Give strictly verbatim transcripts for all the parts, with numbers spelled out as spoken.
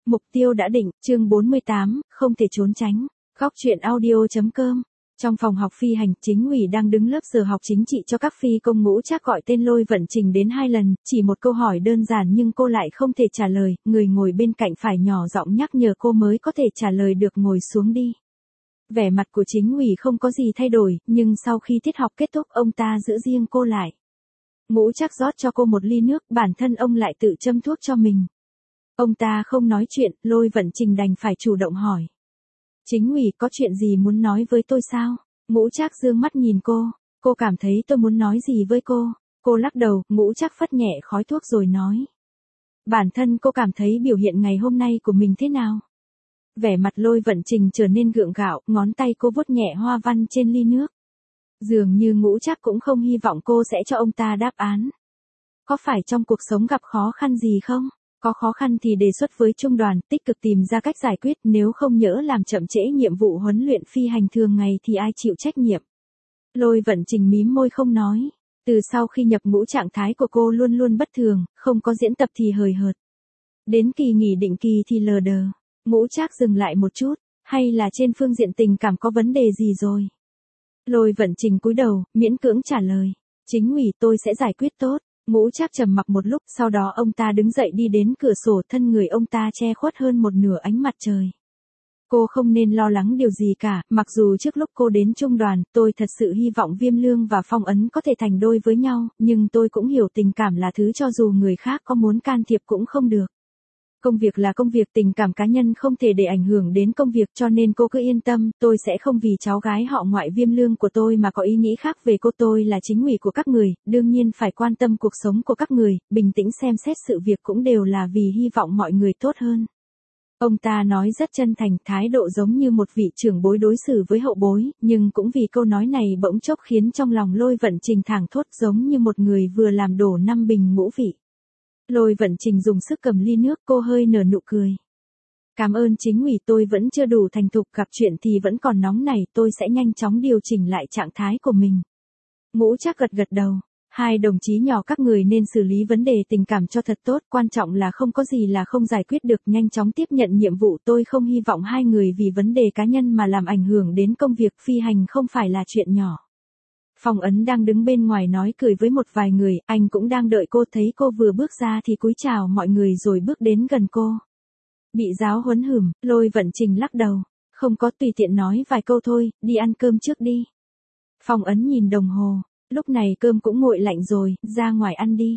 Mục tiêu đã định, chương bốn mươi tám, không thể trốn tránh. Góc truyện audio.com. Trong phòng học phi hành, Chính ủy đang đứng lớp giờ học chính trị cho các phi công Ngũ Trác gọi tên Lôi Vận Trình đến hai lần, chỉ một câu hỏi đơn giản nhưng cô lại không thể trả lời, người ngồi bên cạnh phải nhỏ giọng nhắc nhở cô mới có thể trả lời được, ngồi xuống đi. Vẻ mặt của Chính ủy không có gì thay đổi, nhưng sau khi tiết học kết thúc ông ta giữ riêng cô lại. Ngũ Trác rót cho cô một ly nước, bản thân ông lại tự châm thuốc cho mình. Ông ta không nói chuyện, Lôi Vận Trình đành phải chủ động hỏi. Chính ủy có chuyện gì muốn nói với tôi sao? Ngũ Trác dương mắt nhìn cô, cô cảm thấy tôi muốn nói gì với cô? Cô lắc đầu, Ngũ Trác phất nhẹ khói thuốc rồi nói. Bản thân cô cảm thấy biểu hiện ngày hôm nay của mình thế nào? Vẻ mặt Lôi Vận Trình trở nên gượng gạo, ngón tay cô vuốt nhẹ hoa văn trên ly nước. Dường như Ngũ Trác cũng không hy vọng cô sẽ cho ông ta đáp án. Có phải trong cuộc sống gặp khó khăn gì không? Có khó khăn thì đề xuất với trung đoàn, tích cực tìm ra cách giải quyết, nếu không nhỡ làm chậm trễ nhiệm vụ huấn luyện phi hành thường ngày thì ai chịu trách nhiệm. Lôi Vận Trình mím môi không nói. Từ sau khi nhập ngũ trạng thái của cô luôn luôn bất thường, không có diễn tập thì hời hợt. Đến kỳ nghỉ định kỳ thì lờ đờ. Ngũ Trác dừng lại một chút, hay là trên phương diện tình cảm có vấn đề gì rồi? Lôi Vận Trình cúi đầu, miễn cưỡng trả lời. Chính ủy tôi sẽ giải quyết tốt. Ngũ Trác trầm mặc một lúc, sau đó ông ta đứng dậy đi đến cửa sổ, thân người ông ta che khuất hơn một nửa ánh mặt trời. Cô không nên lo lắng điều gì cả, mặc dù trước lúc cô đến trung đoàn, tôi thật sự hy vọng Viêm Lương và Phong Ấn có thể thành đôi với nhau, nhưng tôi cũng hiểu tình cảm là thứ cho dù người khác có muốn can thiệp cũng không được. Công việc là công việc, tình cảm cá nhân không thể để ảnh hưởng đến công việc, cho nên cô cứ yên tâm, tôi sẽ không vì cháu gái họ ngoại Viêm Lương của tôi mà có ý nghĩ khác về cô. Tôi là chính ủy của các người, đương nhiên phải quan tâm cuộc sống của các người, bình tĩnh xem xét sự việc cũng đều là vì hy vọng mọi người tốt hơn. Ông ta nói rất chân thành, thái độ giống như một vị trưởng bối đối xử với hậu bối, nhưng cũng vì câu nói này bỗng chốc khiến trong lòng Lôi Vận Trình thảng thốt, giống như một người vừa làm đổ năm bình ngũ vị. Lôi Vận Trình dùng sức cầm ly nước, cô hơi nở nụ cười. Cảm ơn chính ủy, tôi vẫn chưa đủ thành thục, gặp chuyện thì vẫn còn nóng này, tôi sẽ nhanh chóng điều chỉnh lại trạng thái của mình. Ngũ Trác gật gật đầu. Hai đồng chí nhỏ các người nên xử lý vấn đề tình cảm cho thật tốt, quan trọng là không có gì là không giải quyết được, nhanh chóng tiếp nhận nhiệm vụ. Tôi không hy vọng hai người vì vấn đề cá nhân mà làm ảnh hưởng đến công việc phi hành, không phải là chuyện nhỏ. Phong Ấn đang đứng bên ngoài nói cười với một vài người, anh cũng đang đợi cô, thấy cô vừa bước ra thì cúi chào mọi người rồi bước đến gần cô. Bị giáo huấn hửm, Lôi Vận Trình lắc đầu, không có, tùy tiện nói vài câu thôi, đi ăn cơm trước đi. Phong Ấn nhìn đồng hồ, lúc này cơm cũng nguội lạnh rồi, ra ngoài ăn đi.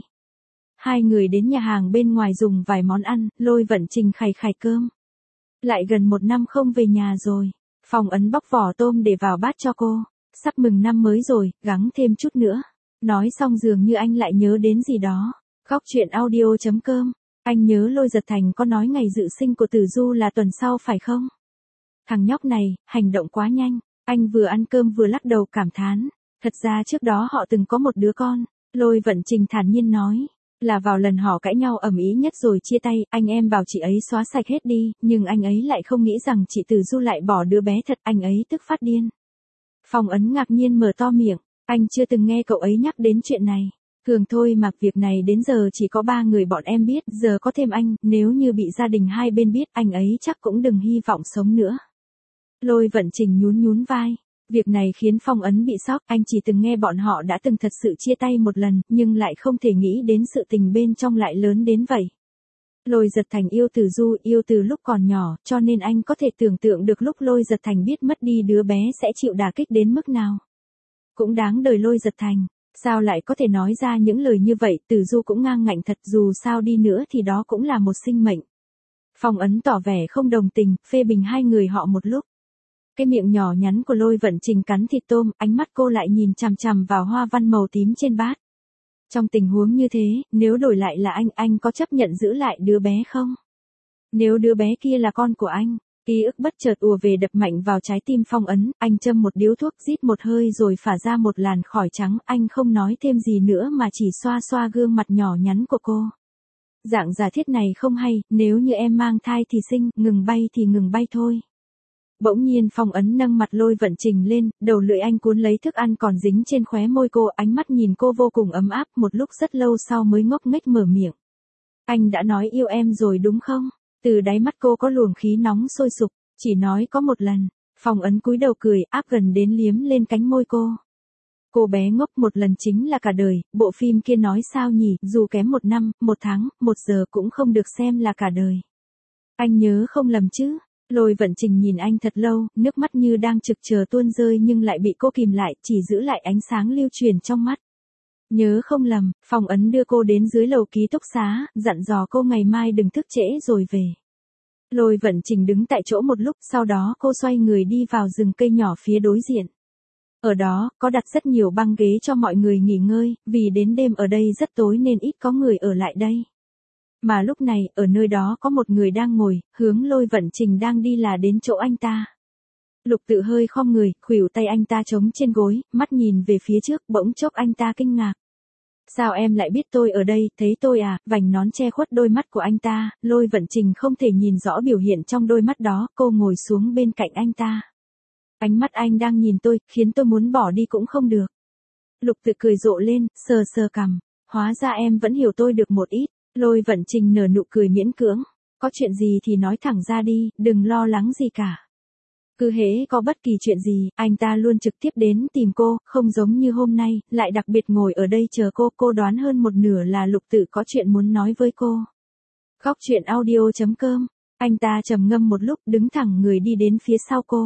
Hai người đến nhà hàng bên ngoài dùng vài món ăn, Lôi Vận Trình khày khày cơm. Lại gần một năm không về nhà rồi. Phong Ấn bóc vỏ tôm để vào bát cho cô. Sắp mừng năm mới rồi, gắng thêm chút nữa. Nói xong dường như anh lại nhớ đến gì đó. Góc truyện audio.com. Anh nhớ Lôi Giật Thành có nói ngày dự sinh của Tử Du là tuần sau phải không? Thằng nhóc này, hành động quá nhanh. Anh vừa ăn cơm vừa lắc đầu cảm thán. Thật ra trước đó họ từng có một đứa con. Lôi Vận Trình thản nhiên nói. Là vào lần họ cãi nhau ầm ĩ nhất rồi chia tay, anh em bảo chị ấy xóa sạch hết đi, nhưng anh ấy lại không nghĩ rằng chị Tử Du lại bỏ đứa bé thật, anh ấy tức phát điên. Phong Ấn ngạc nhiên mở to miệng, anh chưa từng nghe cậu ấy nhắc đến chuyện này. Thường thôi mà, việc này đến giờ chỉ có ba người bọn em biết, giờ có thêm anh, nếu như bị gia đình hai bên biết, anh ấy chắc cũng đừng hy vọng sống nữa. Lôi Vận Trình nhún nhún vai. Việc này khiến Phong Ấn bị sốc, anh chỉ từng nghe bọn họ đã từng thật sự chia tay một lần, nhưng lại không thể nghĩ đến sự tình bên trong lại lớn đến vậy. Lôi Giật Thành yêu Tử Du, yêu từ lúc còn nhỏ, cho nên anh có thể tưởng tượng được lúc Lôi Giật Thành biết mất đi đứa bé sẽ chịu đả kích đến mức nào. Cũng đáng đời Lôi Giật Thành, sao lại có thể nói ra những lời như vậy, Tử Du cũng ngang ngạnh thật, dù sao đi nữa thì đó cũng là một sinh mệnh. Phong Ấn tỏ vẻ không đồng tình, phê bình hai người họ một lúc. Cái miệng nhỏ nhắn của Lôi Vận Trình cắn thịt tôm, ánh mắt cô lại nhìn chằm chằm vào hoa văn màu tím trên bát. Trong tình huống như thế, nếu đổi lại là anh, anh có chấp nhận giữ lại đứa bé không? Nếu đứa bé kia là con của anh, ký ức bất chợt ùa về đập mạnh vào trái tim Phong Ấn, anh châm một điếu thuốc, rít một hơi rồi phả ra một làn khói trắng, anh không nói thêm gì nữa mà chỉ xoa xoa gương mặt nhỏ nhắn của cô. Dạng giả thiết này không hay, nếu như em mang thai thì sinh, ngừng bay thì ngừng bay thôi. Bỗng nhiên Phong Ấn nâng mặt Lôi Vận Trình lên, đầu lưỡi anh cuốn lấy thức ăn còn dính trên khóe môi cô, ánh mắt nhìn cô vô cùng ấm áp, một lúc rất lâu sau mới ngốc nghếch mở miệng. Anh đã nói yêu em rồi đúng không? Từ đáy mắt cô có luồng khí nóng sôi sục, chỉ nói có một lần. Phong Ấn cúi đầu cười, áp gần đến liếm lên cánh môi cô. Cô bé ngốc, một lần chính là cả đời, bộ phim kia nói sao nhỉ, dù kém một năm, một tháng, một giờ cũng không được xem là cả đời. Anh nhớ không lầm chứ? Lôi Vận Trình nhìn anh thật lâu, nước mắt như đang trực chờ tuôn rơi nhưng lại bị cô kìm lại, chỉ giữ lại ánh sáng lưu truyền trong mắt. Nhớ không lầm, Phong Ấn đưa cô đến dưới lầu ký túc xá, dặn dò cô ngày mai đừng thức trễ rồi về. Lôi Vận Trình đứng tại chỗ một lúc, sau đó cô xoay người đi vào rừng cây nhỏ phía đối diện. Ở đó, có đặt rất nhiều băng ghế cho mọi người nghỉ ngơi, vì đến đêm ở đây rất tối nên ít có người ở lại đây. Mà lúc này, ở nơi đó có một người đang ngồi, hướng Lôi Vận Trình đang đi là đến chỗ anh ta. Lục Tự hơi khom người, khuỷu tay anh ta chống trên gối, mắt nhìn về phía trước, bỗng chốc anh ta kinh ngạc. Sao em lại biết tôi ở đây, thấy tôi à, vành nón che khuất đôi mắt của anh ta, Lôi Vận Trình không thể nhìn rõ biểu hiện trong đôi mắt đó, cô ngồi xuống bên cạnh anh ta. Ánh mắt anh đang nhìn tôi, khiến tôi muốn bỏ đi cũng không được. Lục Tự cười rộ lên, sờ sờ cằm, hóa ra em vẫn hiểu tôi được một ít. Lôi Vận Trình nở nụ cười miễn cưỡng, có chuyện gì thì nói thẳng ra đi, đừng lo lắng gì cả. Cứ hễ có bất kỳ chuyện gì, anh ta luôn trực tiếp đến tìm cô, không giống như hôm nay, lại đặc biệt ngồi ở đây chờ cô, cô đoán hơn một nửa là Lục Tự có chuyện muốn nói với cô. Góc truyện audio chấm com, anh ta trầm ngâm một lúc, đứng thẳng người đi đến phía sau cô.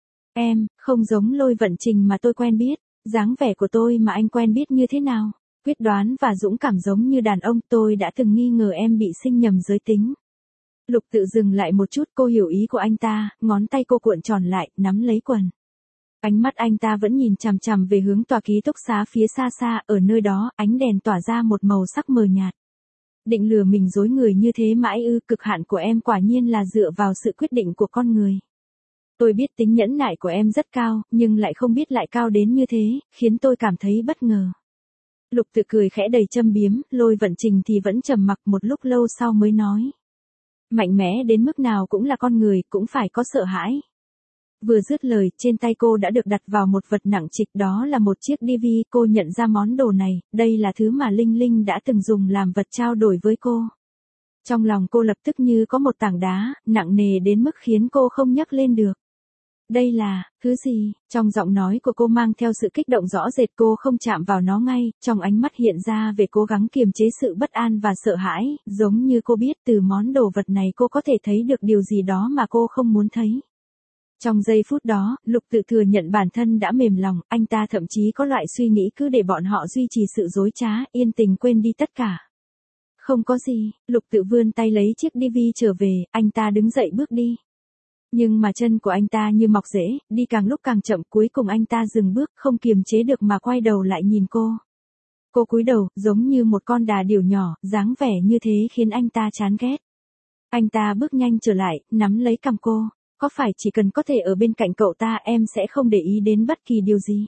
Em, không giống Lôi Vận Trình mà tôi quen biết, dáng vẻ của tôi mà anh quen biết như thế nào? Quyết đoán và dũng cảm giống như đàn ông, tôi đã từng nghi ngờ em bị sinh nhầm giới tính. Lục Tự dừng lại một chút, cô hiểu ý của anh ta, ngón tay cô cuộn tròn lại, nắm lấy quần. Ánh mắt anh ta vẫn nhìn chằm chằm về hướng tòa ký túc xá phía xa xa, ở nơi đó, ánh đèn tỏa ra một màu sắc mờ nhạt. Định lừa mình dối người như thế mãi ư, cực hạn của em quả nhiên là dựa vào sự quyết định của con người. Tôi biết tính nhẫn nại của em rất cao, nhưng lại không biết lại cao đến như thế, khiến tôi cảm thấy bất ngờ. Lục Tự cười khẽ đầy châm biếm, Lôi Vận Trình thì vẫn trầm mặc một lúc lâu sau mới nói. Mạnh mẽ đến mức nào cũng là con người, cũng phải có sợ hãi. Vừa dứt lời, trên tay cô đã được đặt vào một vật nặng trịch, đó là một chiếc ti vi, cô nhận ra món đồ này, đây là thứ mà Linh Linh đã từng dùng làm vật trao đổi với cô. Trong lòng cô lập tức như có một tảng đá, nặng nề đến mức khiến cô không nhấc lên được. Đây là, thứ gì? Trong giọng nói của cô mang theo sự kích động rõ rệt, cô không chạm vào nó ngay, trong ánh mắt hiện ra về cố gắng kiềm chế sự bất an và sợ hãi, giống như cô biết từ món đồ vật này cô có thể thấy được điều gì đó mà cô không muốn thấy. Trong giây phút đó, Lục Tự thừa nhận bản thân đã mềm lòng, anh ta thậm chí có loại suy nghĩ cứ để bọn họ duy trì sự dối trá, yên tình quên đi tất cả. Không có gì, Lục Tự vươn tay lấy chiếc ti vi trở về, anh ta đứng dậy bước đi. Nhưng mà chân của anh ta như mọc rễ, đi càng lúc càng chậm, cuối cùng anh ta dừng bước, không kiềm chế được mà quay đầu lại nhìn cô. Cô cúi đầu, giống như một con đà điểu nhỏ, dáng vẻ như thế khiến anh ta chán ghét. Anh ta bước nhanh trở lại, nắm lấy cằm cô. Có phải chỉ cần có thể ở bên cạnh cậu ta em sẽ không để ý đến bất kỳ điều gì?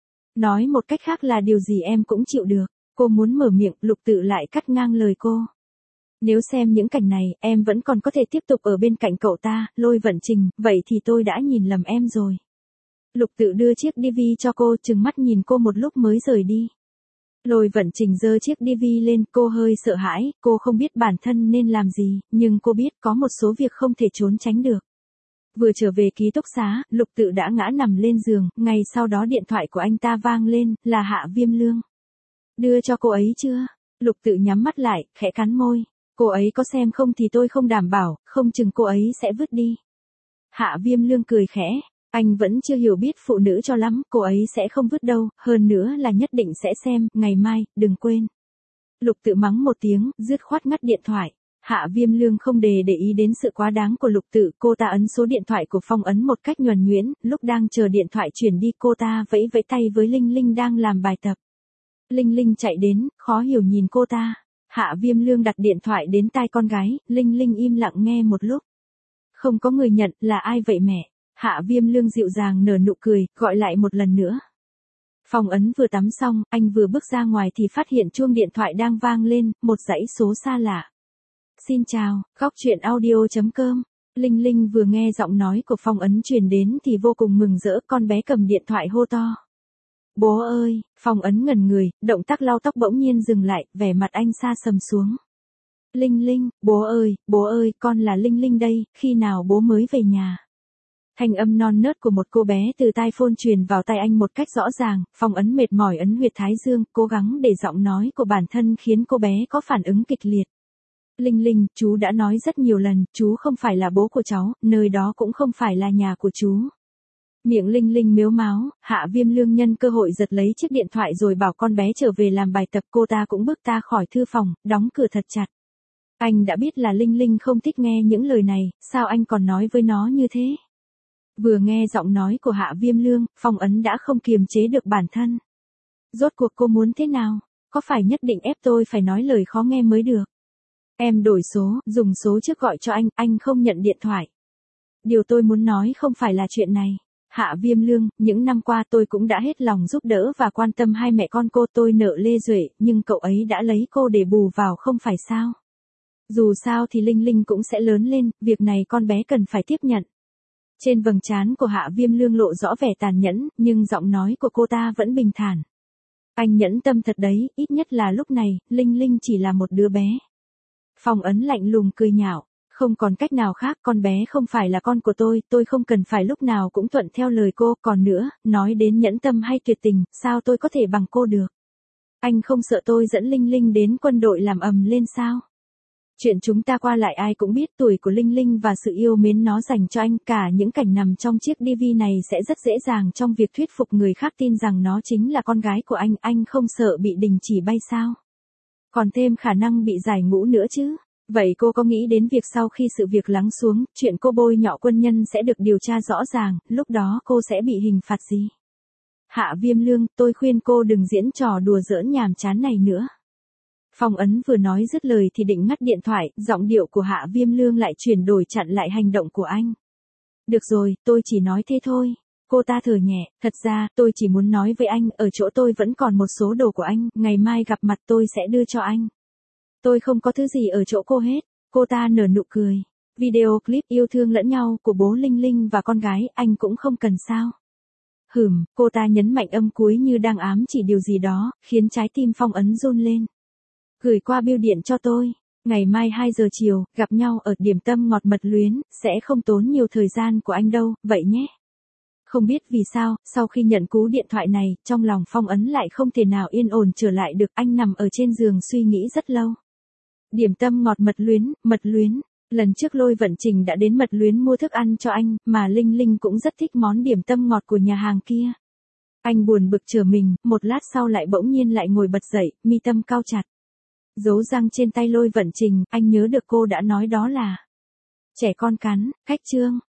Nói một cách khác là điều gì em cũng chịu được. Cô muốn mở miệng, Lục Tự lại cắt ngang lời cô. Nếu xem những cảnh này, em vẫn còn có thể tiếp tục ở bên cạnh cậu ta, Lôi Vận Trình, vậy thì tôi đã nhìn lầm em rồi. Lục Tự đưa chiếc ti vi cho cô, trừng mắt nhìn cô một lúc mới rời đi. Lôi Vận Trình giơ chiếc ti vi lên, cô hơi sợ hãi, cô không biết bản thân nên làm gì, nhưng cô biết có một số việc không thể trốn tránh được. Vừa trở về ký túc xá, Lục Tự đã ngã nằm lên giường, ngay sau đó điện thoại của anh ta vang lên, là Hạ Viêm Lương. Đưa cho cô ấy chưa? Lục Tự nhắm mắt lại, khẽ cắn môi. Cô ấy có xem không thì tôi không đảm bảo, không chừng cô ấy sẽ vứt đi. Hạ Viêm Lương cười khẽ, anh vẫn chưa hiểu biết phụ nữ cho lắm, cô ấy sẽ không vứt đâu, hơn nữa là nhất định sẽ xem, ngày mai, đừng quên. Lục Tự mắng một tiếng, dứt khoát ngắt điện thoại. Hạ Viêm Lương không đề để ý đến sự quá đáng của Lục Tự, cô ta ấn số điện thoại của Phong Ấn một cách nhuần nhuyễn, lúc đang chờ điện thoại chuyển đi cô ta vẫy vẫy tay với Linh Linh đang làm bài tập. Linh Linh chạy đến, khó hiểu nhìn cô ta. Hạ Viêm Lương đặt điện thoại đến tai con gái, Linh Linh im lặng nghe một lúc. Không có người nhận, là ai vậy mẹ? Hạ Viêm Lương dịu dàng nở nụ cười, gọi lại một lần nữa. Phong Ấn vừa tắm xong, anh vừa bước ra ngoài thì phát hiện chuông điện thoại đang vang lên, một dãy số xa lạ. Xin chào, góc truyện audio chấm com. Linh Linh vừa nghe giọng nói của Phong Ấn truyền đến thì vô cùng mừng rỡ, con bé cầm điện thoại hô to. Bố ơi, Phong Ấn ngẩn người, động tác lau tóc bỗng nhiên dừng lại, vẻ mặt anh xa sầm xuống. Linh Linh, bố ơi, bố ơi, con là Linh Linh đây, khi nào bố mới về nhà? Thanh âm non nớt của một cô bé từ tai phone truyền vào tai anh một cách rõ ràng, Phong Ấn mệt mỏi ấn huyệt thái dương, cố gắng để giọng nói của bản thân khiến cô bé có phản ứng kịch liệt. Linh Linh, chú đã nói rất nhiều lần, chú không phải là bố của cháu, nơi đó cũng không phải là nhà của chú. Miệng Linh Linh mếu máo, Hạ Viêm Lương nhân cơ hội giật lấy chiếc điện thoại rồi bảo con bé trở về làm bài tập, cô ta cũng bước ta khỏi thư phòng, đóng cửa thật chặt. Anh đã biết là Linh Linh không thích nghe những lời này, sao anh còn nói với nó như thế? Vừa nghe giọng nói của Hạ Viêm Lương, Phong Ấn đã không kiềm chế được bản thân. Rốt cuộc cô muốn thế nào? Có phải nhất định ép tôi phải nói lời khó nghe mới được? Em đổi số, dùng số trước gọi cho anh, anh không nhận điện thoại. Điều tôi muốn nói không phải là chuyện này. Hạ Viêm Lương, những năm qua tôi cũng đã hết lòng giúp đỡ và quan tâm hai mẹ con cô, tôi nợ Lê Duệ, nhưng cậu ấy đã lấy cô để bù vào không phải sao? Dù sao thì Linh Linh cũng sẽ lớn lên, việc này con bé cần phải tiếp nhận. Trên vầng trán của Hạ Viêm Lương lộ rõ vẻ tàn nhẫn, nhưng giọng nói của cô ta vẫn bình thản. Anh nhẫn tâm thật đấy, ít nhất là lúc này, Linh Linh chỉ là một đứa bé. Phong Ấn lạnh lùng cười nhạo, không còn cách nào khác, con bé không phải là con của tôi, tôi không cần phải lúc nào cũng thuận theo lời cô, còn nữa, nói đến nhẫn tâm hay tuyệt tình, sao tôi có thể bằng cô được? Anh không sợ tôi dẫn Linh Linh đến quân đội làm ầm lên sao? Chuyện chúng ta qua lại ai cũng biết, tuổi của Linh Linh và sự yêu mến nó dành cho anh, cả những cảnh nằm trong chiếc đê vê này sẽ rất dễ dàng trong việc thuyết phục người khác tin rằng nó chính là con gái của anh, anh không sợ bị đình chỉ bay sao? Còn thêm khả năng bị giải ngũ nữa chứ? Vậy cô có nghĩ đến việc sau khi sự việc lắng xuống, chuyện cô bôi nhọ quân nhân sẽ được điều tra rõ ràng, lúc đó cô sẽ bị hình phạt gì? Hạ Viêm Lương, tôi khuyên cô đừng diễn trò đùa giỡn nhàm chán này nữa. Phong Ấn vừa nói dứt lời thì định ngắt điện thoại, giọng điệu của Hạ Viêm Lương lại chuyển đổi chặn lại hành động của anh. Được rồi, tôi chỉ nói thế thôi. Cô ta thở nhẹ, thật ra, tôi chỉ muốn nói với anh, ở chỗ tôi vẫn còn một số đồ của anh, ngày mai gặp mặt tôi sẽ đưa cho anh. Tôi không có thứ gì ở chỗ cô hết. Cô ta nở nụ cười. Video clip yêu thương lẫn nhau của bố Linh Linh và con gái, anh cũng không cần sao? Hửm, cô ta nhấn mạnh âm cuối như đang ám chỉ điều gì đó, khiến trái tim Phong Ấn run lên. Gửi qua bưu điện cho tôi. Ngày mai hai giờ chiều, gặp nhau ở điểm tâm ngọt mật luyến, sẽ không tốn nhiều thời gian của anh đâu, vậy nhé. Không biết vì sao, sau khi nhận cú điện thoại này, trong lòng Phong Ấn lại không thể nào yên ổn trở lại được, anh nằm ở trên giường suy nghĩ rất lâu. Điểm tâm ngọt mật luyến, mật luyến. Lần trước Lôi Vận Trình đã đến mật luyến mua thức ăn cho anh, mà Linh Linh cũng rất thích món điểm tâm ngọt của nhà hàng kia. Anh buồn bực trở mình, một lát sau lại bỗng nhiên lại ngồi bật dậy, mi tâm cau chặt. Dấu răng trên tay Lôi Vận Trình, anh nhớ được cô đã nói đó là trẻ con cắn, cách chương.